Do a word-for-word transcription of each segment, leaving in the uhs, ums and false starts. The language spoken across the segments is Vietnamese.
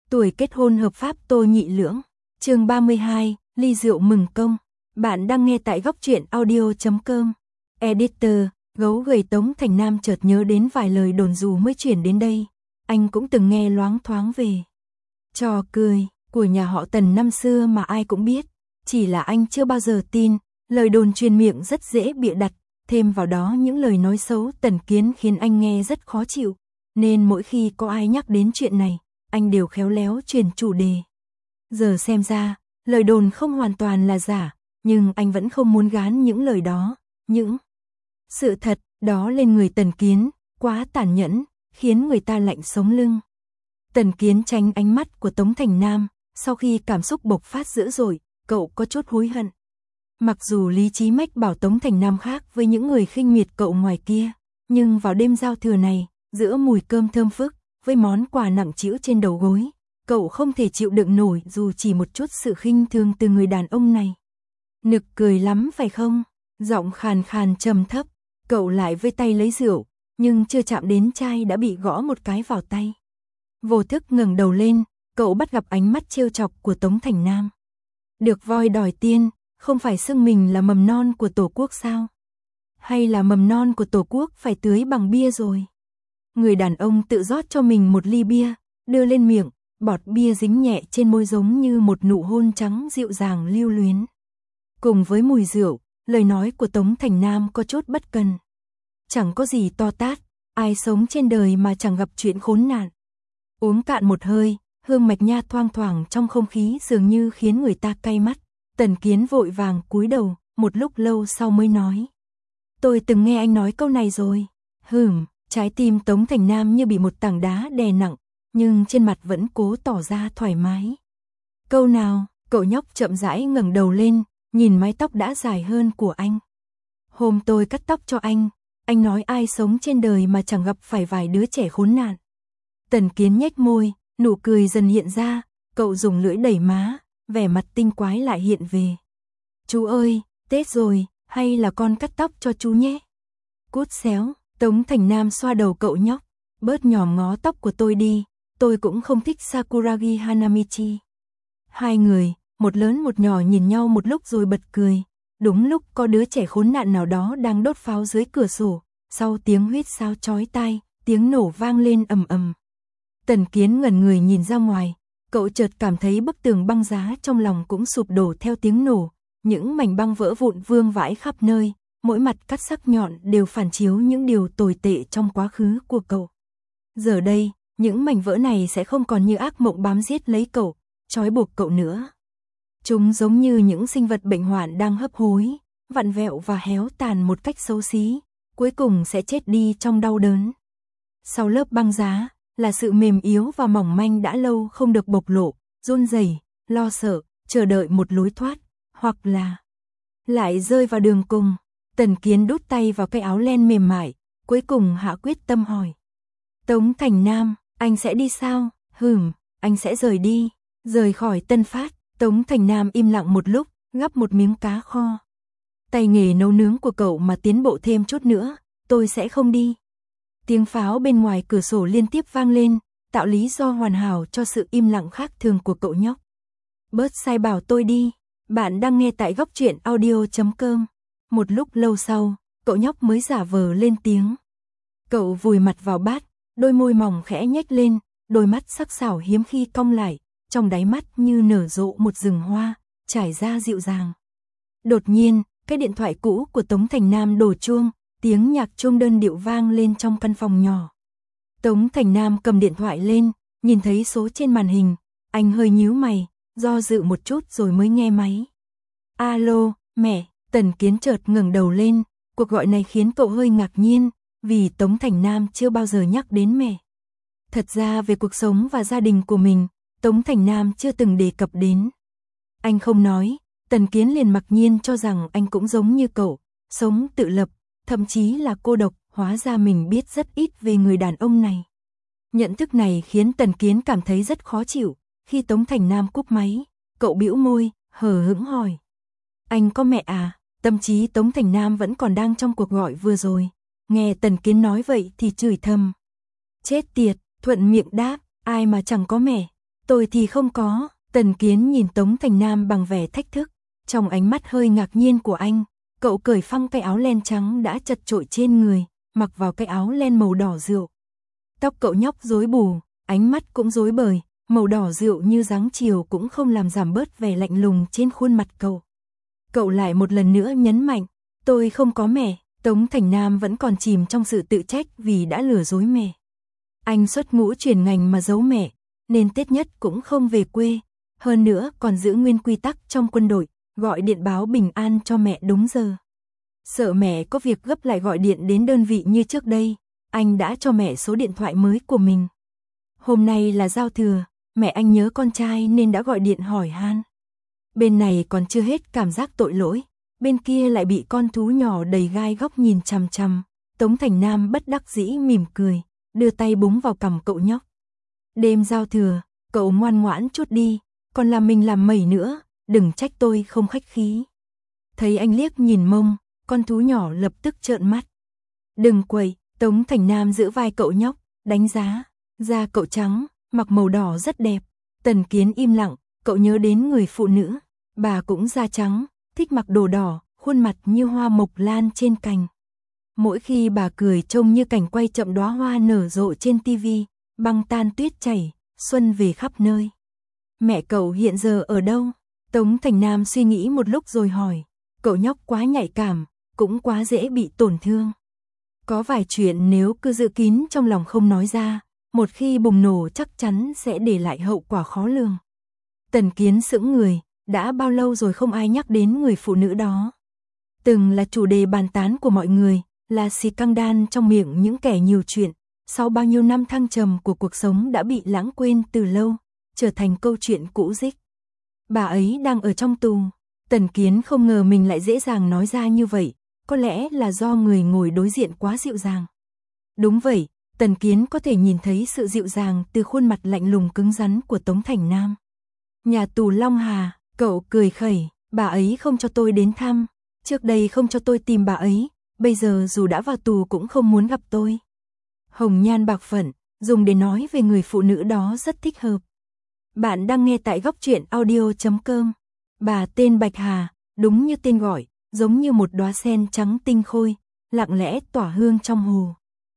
Tuổi kết hôn hợp pháp Tô Nhị Lưỡng. Chương ba mươi hai, ly rượu mừng công. Bạn đang nghe tại góc truyện audio chấm com. Editor, gấu gầy Tống Thành Nam chợt nhớ đến vài lời đồn dù mới chuyển đến đây, anh cũng từng nghe loáng thoáng về. Trò cười của nhà họ Tần năm xưa mà ai cũng biết, chỉ là anh chưa bao giờ tin, lời đồn truyền miệng rất dễ bịa đặt, thêm vào đó những lời nói xấu Tần Kiến khiến anh nghe rất khó chịu, nên mỗi khi có ai nhắc đến chuyện này, anh đều khéo léo chuyển chủ đề. Giờ xem ra, lời đồn không hoàn toàn là giả, nhưng anh vẫn không muốn gán những lời đó, những sự thật đó lên người Tần Kiến, quá tàn nhẫn, khiến người ta lạnh sống lưng. Tần Kiến tránh ánh mắt của Tống Thành Nam, sau khi cảm xúc bộc phát dữ dội, cậu có chút hối hận. Mặc dù lý trí mách bảo Tống Thành Nam khác với những người khinh miệt cậu ngoài kia, nhưng vào đêm giao thừa này, giữa mùi cơm thơm phức, với món quà nặng trĩu trên đầu gối, cậu không thể chịu đựng nổi dù chỉ một chút sự khinh thường từ người đàn ông này. Nực cười lắm phải không? Giọng khàn khàn trầm thấp, cậu lại vây tay lấy rượu, nhưng chưa chạm đến chai đã bị gõ một cái vào tay. Vô thức ngẩng đầu lên, cậu bắt gặp ánh mắt trêu chọc của Tống Thành Nam. Được voi đòi tiên, không phải xưng mình là mầm non của Tổ quốc sao? Hay là mầm non của Tổ quốc phải tưới bằng bia rồi? Người đàn ông tự rót cho mình một ly bia, đưa lên miệng, bọt bia dính nhẹ trên môi giống như một nụ hôn trắng dịu dàng lưu luyến. Cùng với mùi rượu, lời nói của Tống Thành Nam có chút bất cần. Chẳng có gì to tát, ai sống trên đời mà chẳng gặp chuyện khốn nạn. Uống cạn một hơi, hương mạch nha thoang thoảng trong không khí dường như khiến người ta cay mắt. Tần Kiến vội vàng cúi đầu, một lúc lâu sau mới nói. Tôi từng nghe anh nói câu này rồi. Hừm, trái tim Tống Thành Nam như bị một tảng đá đè nặng, nhưng trên mặt vẫn cố tỏ ra thoải mái. Câu nào? Cậu nhóc chậm rãi ngẩng đầu lên, nhìn mái tóc đã dài hơn của anh. Hôm tôi cắt tóc cho anh, anh nói ai sống trên đời mà chẳng gặp phải vài đứa trẻ khốn nạn. Tần Kiến nhếch môi, nụ cười dần hiện ra, cậu dùng lưỡi đẩy má, vẻ mặt tinh quái lại hiện về. Chú ơi, Tết rồi, hay là con cắt tóc cho chú nhé? Cút xéo, Tống Thành Nam xoa đầu cậu nhóc, bớt nhòm ngó tóc của tôi đi, tôi cũng không thích Sakuragi Hanamichi. Hai người, một lớn một nhỏ nhìn nhau một lúc rồi bật cười, đúng lúc có đứa trẻ khốn nạn nào đó đang đốt pháo dưới cửa sổ, sau tiếng huýt sáo chói tai, tiếng nổ vang lên ầm ầm. Tần Kiến ngẩn người nhìn ra ngoài, cậu chợt cảm thấy bức tường băng giá trong lòng cũng sụp đổ theo tiếng nổ, những mảnh băng vỡ vụn vương vãi khắp nơi, mỗi mặt cắt sắc nhọn đều phản chiếu những điều tồi tệ trong quá khứ của cậu. Giờ đây, những mảnh vỡ này sẽ không còn như ác mộng bám giết lấy cậu, trói buộc cậu nữa. Chúng giống như những sinh vật bệnh hoạn đang hấp hối, vặn vẹo và héo tàn một cách xấu xí, cuối cùng sẽ chết đi trong đau đớn. Sau lớp băng giá, là sự mềm yếu và mỏng manh đã lâu không được bộc lộ, run rẩy, lo sợ, chờ đợi một lối thoát, hoặc là lại rơi vào đường cùng. Tần Kiến đút tay vào cái áo len mềm mại, cuối cùng hạ quyết tâm hỏi. Tống Thành Nam, anh sẽ đi sao? Hừm, anh sẽ rời đi, rời khỏi Tân Phát. Tống Thành Nam im lặng một lúc, gắp một miếng cá kho. Tay nghề nấu nướng của cậu mà tiến bộ thêm chút nữa, tôi sẽ không đi. Tiếng pháo bên ngoài cửa sổ liên tiếp vang lên, tạo lý do hoàn hảo cho sự im lặng khác thường của cậu nhóc. Bớt sai bảo tôi đi, bạn đang nghe tại góc truyện audio chấm com. Một lúc lâu sau, cậu nhóc mới giả vờ lên tiếng. Cậu vùi mặt vào bát, đôi môi mỏng khẽ nhếch lên, đôi mắt sắc sảo hiếm khi cong lại, trong đáy mắt như nở rộ một rừng hoa, trải ra dịu dàng. Đột nhiên, cái điện thoại cũ của Tống Thành Nam đổ chuông, tiếng nhạc chuông đơn điệu vang lên trong căn phòng nhỏ. Tống Thành Nam cầm điện thoại lên, nhìn thấy số trên màn hình, anh hơi nhíu mày, do dự một chút rồi mới nghe máy. Alo, mẹ. Tần Kiến chợt ngẩng đầu lên, cuộc gọi này khiến cậu hơi ngạc nhiên, vì Tống Thành Nam chưa bao giờ nhắc đến mẹ. Thật ra về cuộc sống và gia đình của mình, Tống Thành Nam chưa từng đề cập đến. Anh không nói, Tần Kiến liền mặc nhiên cho rằng anh cũng giống như cậu, sống tự lập, thậm chí là cô độc, hóa ra mình biết rất ít về người đàn ông này. Nhận thức này khiến Tần Kiến cảm thấy rất khó chịu, khi Tống Thành Nam cúp máy, cậu bĩu môi, hờ hững hỏi. Anh có mẹ à? Tâm trí Tống Thành Nam vẫn còn đang trong cuộc gọi vừa rồi, nghe Tần Kiến nói vậy thì chửi thầm. Chết tiệt, thuận miệng đáp, ai mà chẳng có mẹ. Tôi thì không có. Tần Kiến nhìn Tống Thành Nam bằng vẻ thách thức, trong ánh mắt hơi ngạc nhiên của anh, cậu cởi phăng cái áo len trắng đã chật chội trên người, mặc vào cái áo len màu đỏ rượu. Tóc cậu nhóc rối bù, ánh mắt cũng rối bời, màu đỏ rượu như dáng chiều cũng không làm giảm bớt vẻ lạnh lùng trên khuôn mặt cậu. Cậu lại một lần nữa nhấn mạnh, tôi không có mẹ. Tống Thành Nam vẫn còn chìm trong sự tự trách vì đã lừa dối mẹ. Anh xuất ngũ chuyển ngành mà giấu mẹ, nên Tết nhất cũng không về quê, hơn nữa còn giữ nguyên quy tắc trong quân đội, gọi điện báo bình an cho mẹ đúng giờ. Sợ mẹ có việc gấp lại gọi điện đến đơn vị như trước đây, anh đã cho mẹ số điện thoại mới của mình. Hôm nay là giao thừa, mẹ anh nhớ con trai nên đã gọi điện hỏi han. Bên này còn chưa hết cảm giác tội lỗi, bên kia lại bị con thú nhỏ đầy gai góc nhìn chằm chằm. Tống Thành Nam bất đắc dĩ mỉm cười, đưa tay búng vào cằm cậu nhóc. Đêm giao thừa, cậu ngoan ngoãn chút đi, còn làm mình làm mẩy nữa, đừng trách tôi không khách khí. Thấy anh liếc nhìn mông, con thú nhỏ lập tức trợn mắt. Đừng quậy. Tống Thành Nam giữ vai cậu nhóc, đánh giá. Da cậu trắng, mặc màu đỏ rất đẹp. Tần Kiến im lặng, cậu nhớ đến người phụ nữ, bà cũng da trắng, thích mặc đồ đỏ, khuôn mặt như hoa mộc lan trên cành. Mỗi khi bà cười trông như cảnh quay chậm đóa hoa nở rộ trên tivi, băng tan tuyết chảy, xuân về khắp nơi. Mẹ cậu hiện giờ ở đâu? Tống Thành Nam suy nghĩ một lúc rồi hỏi. Cậu nhóc quá nhạy cảm, cũng quá dễ bị tổn thương. Có vài chuyện nếu cứ giữ kín trong lòng không nói ra, một khi bùng nổ chắc chắn sẽ để lại hậu quả khó lường. Tần Kiến sững người, đã bao lâu rồi không ai nhắc đến người phụ nữ đó. Từng là chủ đề bàn tán của mọi người, là xì căng đan trong miệng những kẻ nhiều chuyện, sau bao nhiêu năm thăng trầm của cuộc sống đã bị lãng quên từ lâu, trở thành câu chuyện cũ rích. Bà ấy đang ở trong tù. Tần Kiến không ngờ mình lại dễ dàng nói ra như vậy, có lẽ là do người ngồi đối diện quá dịu dàng. Đúng vậy, Tần Kiến có thể nhìn thấy sự dịu dàng từ khuôn mặt lạnh lùng cứng rắn của Tống Thành Nam. Nhà tù Long Hà, cậu cười khẩy, bà ấy không cho tôi đến thăm, trước đây không cho tôi tìm bà ấy, bây giờ dù đã vào tù cũng không muốn gặp tôi. Hồng nhan bạc phận, dùng để nói về người phụ nữ đó rất thích hợp. Bạn đang nghe tại góc truyện audio chấm com. Bà tên Bạch Hà, đúng như tên gọi, giống như một đóa sen trắng tinh khôi, lặng lẽ tỏa hương trong hồ.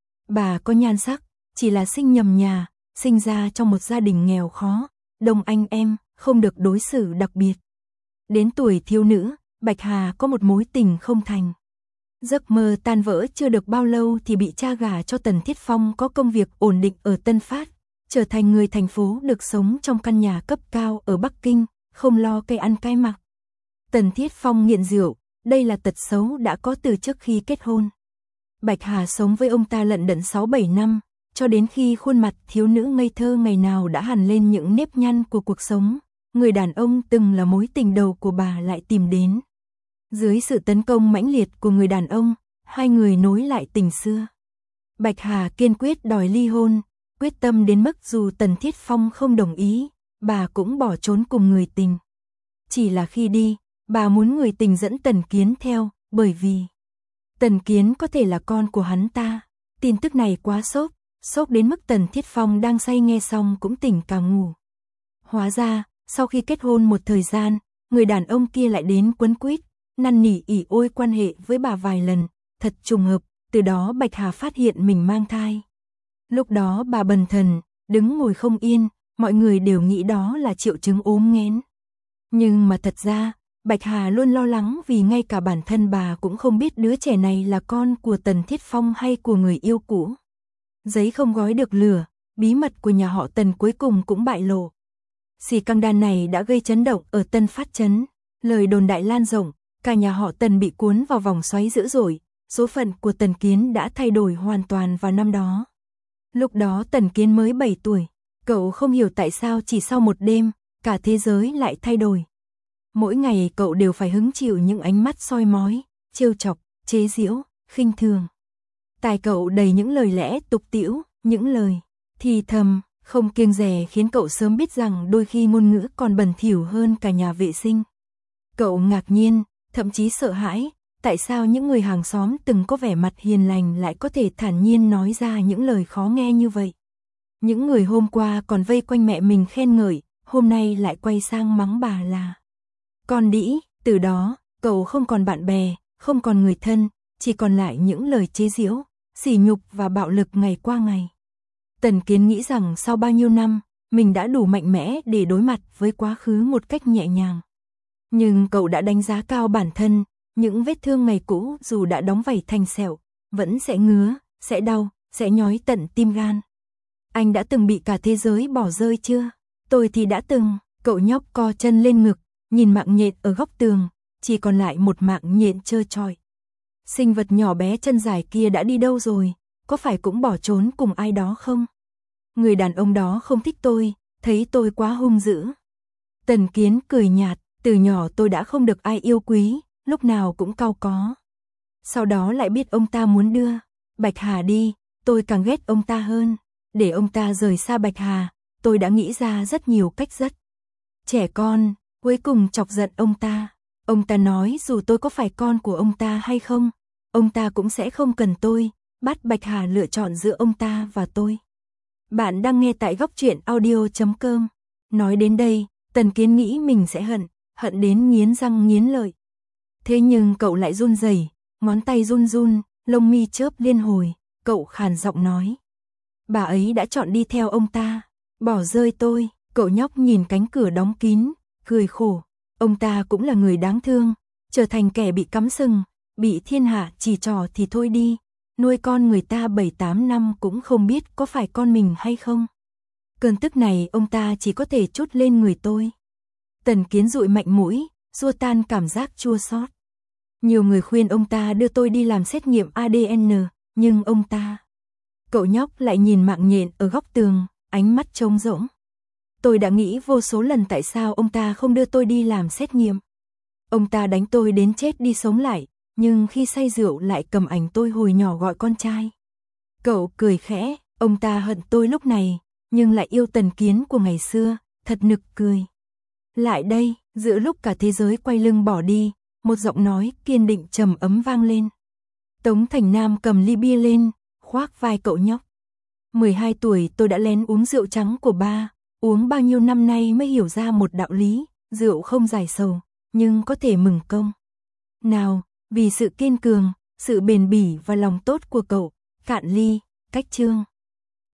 Bà có nhan sắc, chỉ là sinh nhầm nhà, sinh ra trong một gia đình nghèo khó, đông anh em, không được đối xử đặc biệt. Đến tuổi thiếu nữ, Bạch Hà có một mối tình không thành. Giấc mơ tan vỡ chưa được bao lâu thì bị cha gả cho Tần Thiết Phong có công việc ổn định ở Tân Phát, trở thành người thành phố được sống trong căn nhà cấp cao ở Bắc Kinh, không lo cây ăn cái mặc. Tần Thiết Phong nghiện rượu, đây là tật xấu đã có từ trước khi kết hôn. Bạch Hà sống với ông ta lận đận sáu bảy năm, cho đến khi khuôn mặt thiếu nữ ngây thơ ngày nào đã hằn lên những nếp nhăn của cuộc sống, người đàn ông từng là mối tình đầu của bà lại tìm đến. Dưới sự tấn công mãnh liệt của người đàn ông, hai người nối lại tình xưa. Bạch Hà kiên quyết đòi ly hôn, quyết tâm đến mức dù Tần Thiết Phong không đồng ý, bà cũng bỏ trốn cùng người tình. Chỉ là khi đi, bà muốn người tình dẫn Tần Kiến theo, bởi vì Tần Kiến có thể là con của hắn ta. Tin tức này quá sốc, sốc đến mức Tần Thiết Phong đang say nghe xong cũng tỉnh cả ngủ. Hóa ra, sau khi kết hôn một thời gian, người đàn ông kia lại đến quấn quýt, năn nỉ ỉ ôi quan hệ với bà vài lần, thật trùng hợp, từ đó Bạch Hà phát hiện mình mang thai. Lúc đó bà bần thần, đứng ngồi không yên, mọi người đều nghĩ đó là triệu chứng ốm nghén. Nhưng mà thật ra, Bạch Hà luôn lo lắng vì ngay cả bản thân bà cũng không biết đứa trẻ này là con của Tần Thiết Phong hay của người yêu cũ. Giấy không gói được lửa, bí mật của nhà họ Tần cuối cùng cũng bại lộ. Xì căng đan này đã gây chấn động ở Tân Phát trấn, lời đồn đại lan rộng, cả nhà họ Tần bị cuốn vào vòng xoáy dữ dội, số phận của Tần Kiến đã thay đổi hoàn toàn vào năm đó. Lúc đó Tần Kiến mới bảy tuổi, cậu không hiểu tại sao chỉ sau một đêm, cả thế giới lại thay đổi. Mỗi ngày cậu đều phải hứng chịu những ánh mắt soi mói, trêu chọc, chế giễu, khinh thường. Tai cậu đầy những lời lẽ tục tĩu, những lời thì thầm, không kiêng dè khiến cậu sớm biết rằng đôi khi ngôn ngữ còn bẩn thỉu hơn cả nhà vệ sinh. Cậu ngạc nhiên, thậm chí sợ hãi, tại sao những người hàng xóm từng có vẻ mặt hiền lành lại có thể thản nhiên nói ra những lời khó nghe như vậy. Những người hôm qua còn vây quanh mẹ mình khen ngợi, hôm nay lại quay sang mắng bà là con đĩ. Từ đó, cậu không còn bạn bè, không còn người thân, chỉ còn lại những lời chế giễu, sỉ nhục và bạo lực ngày qua ngày. Tần Kiến nghĩ rằng sau bao nhiêu năm, mình đã đủ mạnh mẽ để đối mặt với quá khứ một cách nhẹ nhàng. Nhưng cậu đã đánh giá cao bản thân, những vết thương ngày cũ dù đã đóng vảy thành sẹo, vẫn sẽ ngứa, sẽ đau, sẽ nhói tận tim gan. Anh đã từng bị cả thế giới bỏ rơi chưa? Tôi thì đã từng. Cậu nhóc co chân lên ngực, nhìn mạng nhện ở góc tường, chỉ còn lại một mạng nhện trơ trọi. Sinh vật nhỏ bé chân dài kia đã đi đâu rồi? Có phải cũng bỏ trốn cùng ai đó không? Người đàn ông đó không thích tôi, thấy tôi quá hung dữ. Tần Kiến cười nhạt, từ nhỏ tôi đã không được ai yêu quý, lúc nào cũng cau có. Sau đó lại biết ông ta muốn đưa Bạch Hà đi, tôi càng ghét ông ta hơn. Để ông ta rời xa Bạch Hà, tôi đã nghĩ ra rất nhiều cách rất trẻ con, cuối cùng chọc giận ông ta. Ông ta nói dù tôi có phải con của ông ta hay không, ông ta cũng sẽ không cần tôi, bắt Bạch Hà lựa chọn giữa ông ta và tôi. Bạn đang nghe tại góc truyện audio chấm com. Nói đến đây, Tần Kiến nghĩ mình sẽ hận, hận đến nghiến răng nghiến lợi. Thế nhưng cậu lại run rẩy, ngón tay run run, lông mi chớp liên hồi, cậu khàn giọng nói. Bà ấy đã chọn đi theo ông ta, bỏ rơi tôi. Cậu nhóc nhìn cánh cửa đóng kín, cười khổ. Ông ta cũng là người đáng thương, trở thành kẻ bị cắm sừng, bị thiên hạ chỉ trỏ thì thôi đi. Nuôi con người ta bảy tám năm cũng không biết có phải con mình hay không. Cơn tức này ông ta chỉ có thể trút lên người tôi. Tần Kiến dụi mạnh mũi, xua tan cảm giác chua xót. Nhiều người khuyên ông ta đưa tôi đi làm xét nghiệm a đê en, nhưng ông ta... Cậu nhóc lại nhìn mạng nhện ở góc tường, ánh mắt trống rỗng. Tôi đã nghĩ vô số lần tại sao ông ta không đưa tôi đi làm xét nghiệm. Ông ta đánh tôi đến chết đi sống lại, nhưng khi say rượu lại cầm ảnh tôi hồi nhỏ gọi con trai. Cậu cười khẽ, ông ta hận tôi lúc này, nhưng lại yêu Tần Kiến của ngày xưa, thật nực cười. Lại đây, giữa lúc cả thế giới quay lưng bỏ đi, một giọng nói kiên định trầm ấm vang lên. Tống Thành Nam cầm ly bia lên, khoác vai cậu nhóc. mười hai tuổi tôi đã lén uống rượu trắng của ba, uống bao nhiêu năm nay mới hiểu ra một đạo lý, rượu không giải sầu, nhưng có thể mừng công. Nào, vì sự kiên cường, sự bền bỉ và lòng tốt của cậu, cạn ly, cách chương.